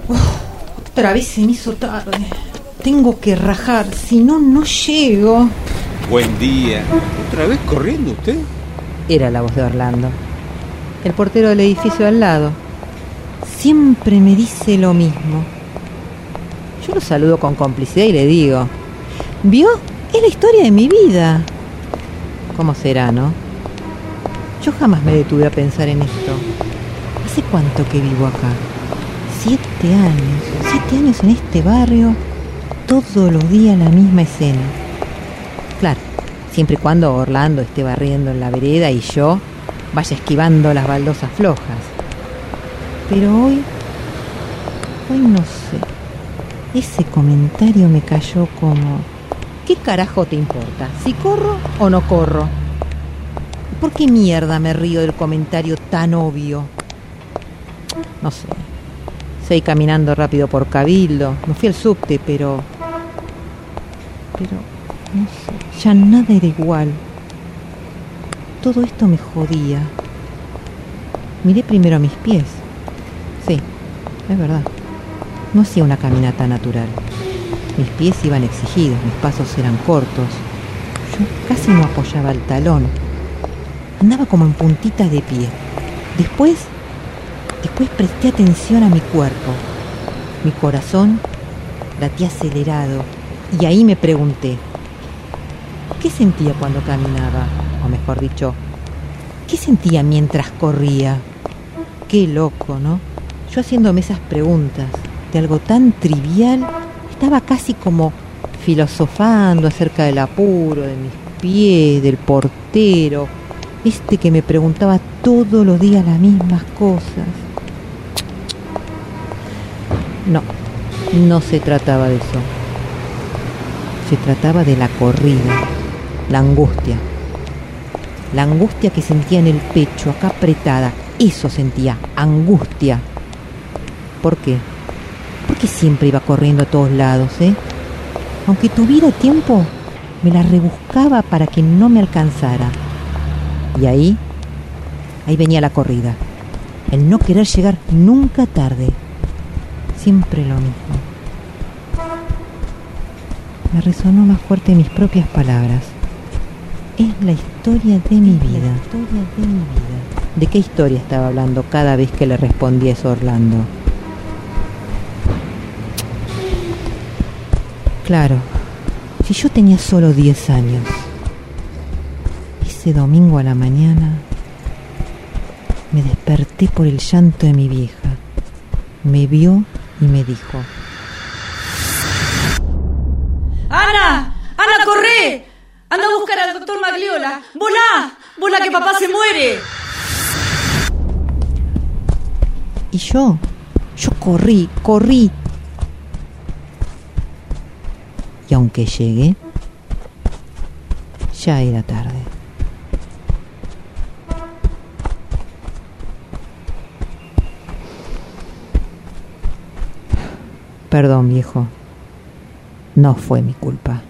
Otra vez se me hizo tarde. Tengo que rajar, si no, no llego. Buen día. ¿Otra vez corriendo usted? Era la voz de Orlando, el portero del edificio al lado. Siempre me dice lo mismo. Yo lo saludo con complicidad y le digo: ¿vio? Es la historia de mi vida. ¿Cómo será, no? Yo jamás me detuve a pensar en esto. ¿Hace cuánto que vivo acá? 7 años. 7 años en este barrio. Todos los días la misma escena. Claro, siempre y cuando Orlando esté barriendo en la vereda y yo vaya esquivando las baldosas flojas. Pero hoy no sé. Ese comentario me cayó como: ¿qué carajo te importa? ¿Si corro o no corro? ¿Por qué mierda me río del comentario tan obvio? No sé. Seguí caminando rápido por Cabildo. Me fui al subte, pero no sé, ya nada era igual. Todo esto me jodía. Miré primero a mis pies. Sí, es verdad. No hacía una caminata natural. Mis pies iban exigidos, mis pasos eran cortos. Yo casi no apoyaba el talón. Andaba como en puntitas de pie. Después presté atención a mi cuerpo. Mi corazón latía acelerado. Y ahí me pregunté: ¿qué sentía cuando caminaba? O mejor dicho, ¿qué sentía mientras corría? Qué loco, ¿no? Yo haciéndome esas preguntas de algo tan trivial, estaba casi como filosofando acerca del apuro, de mis pies, del portero, que me preguntaba todos los días las mismas cosas. No se trataba de eso. Se trataba de la corrida, la angustia que sentía en el pecho, acá apretada. Eso sentía, angustia. ¿Por qué? Porque siempre iba corriendo a todos lados, Aunque tuviera tiempo, me la rebuscaba para que no me alcanzara. Y ahí venía la corrida, el no querer llegar nunca tarde. Siempre lo mismo. Me resonó más fuerte mis propias palabras. Es la historia de mi vida. ¿De qué historia estaba hablando cada vez que le respondía eso a Orlando? Claro, si yo tenía solo 10 años. Ese domingo a la mañana me desperté por el llanto de mi vieja. Me vio y me dijo: ¡Ana! ¡Ana, corre! ¡Anda a buscar al doctor Magliola! ¡Volá que papá se muere! Y yo corrí. Y aunque llegué, ya era tarde. Perdón, viejo. No fue mi culpa.